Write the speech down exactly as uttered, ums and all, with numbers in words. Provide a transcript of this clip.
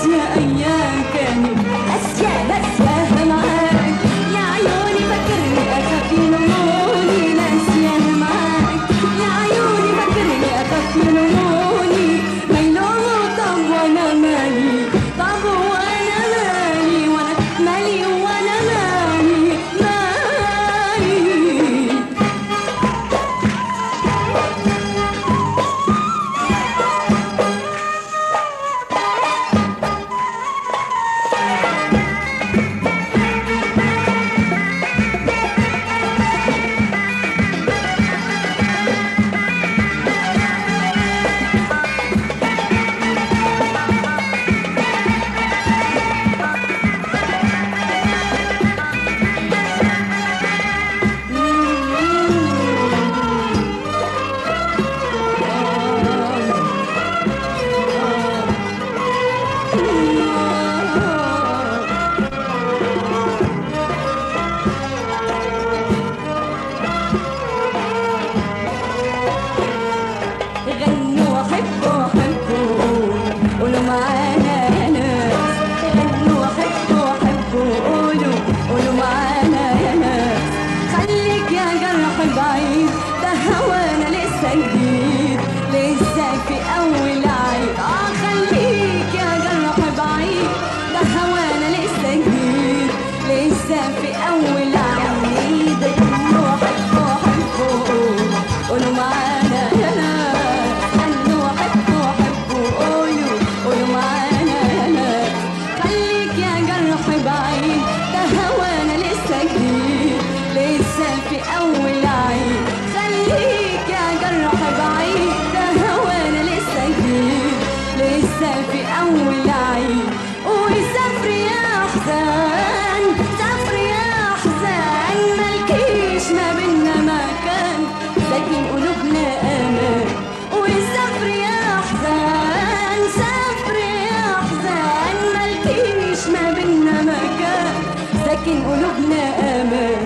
ناسية أيام كانت أسيا ناسياها معاك يا عيوني فاكرني أخاف يلوموني ناسياها معاك يا عيوني فاكرني أخاف يلوموني ما يلوموا طب وأنا مالي طب وأنا مالي وأنا مالي وأنا مالي مالي غنوا حبوا حبوا قولوا معانا يا ناس غنوا حبوا حبوا قولوا قولوا معانا يا ناس خليك يا جرح بعيد ده هوانا لسه جديد لسه في أول عيد اه خليك يا جرح بعيد ده هوانا لسه جديد لسه في أول عيد غنوا حبوا حبوا قولوا معانا يا ناس غنوا حبوا حبوا قولوا قولوا معانا يا ناس خليك يا جرح بعيد ده هوانا لسه جديد لسه في أول عيد خليك يا جرح بعيد ده هوانا لسه جديد لسه في أول عيد وسافر يا أحزان سافر يا أحزان ملكيش ما بينا مكان لكن قلوبنا أمان وسافر يا أحزان سافر يا أحزان ملكيش ما بينا مكان لكن قلوبنا أمان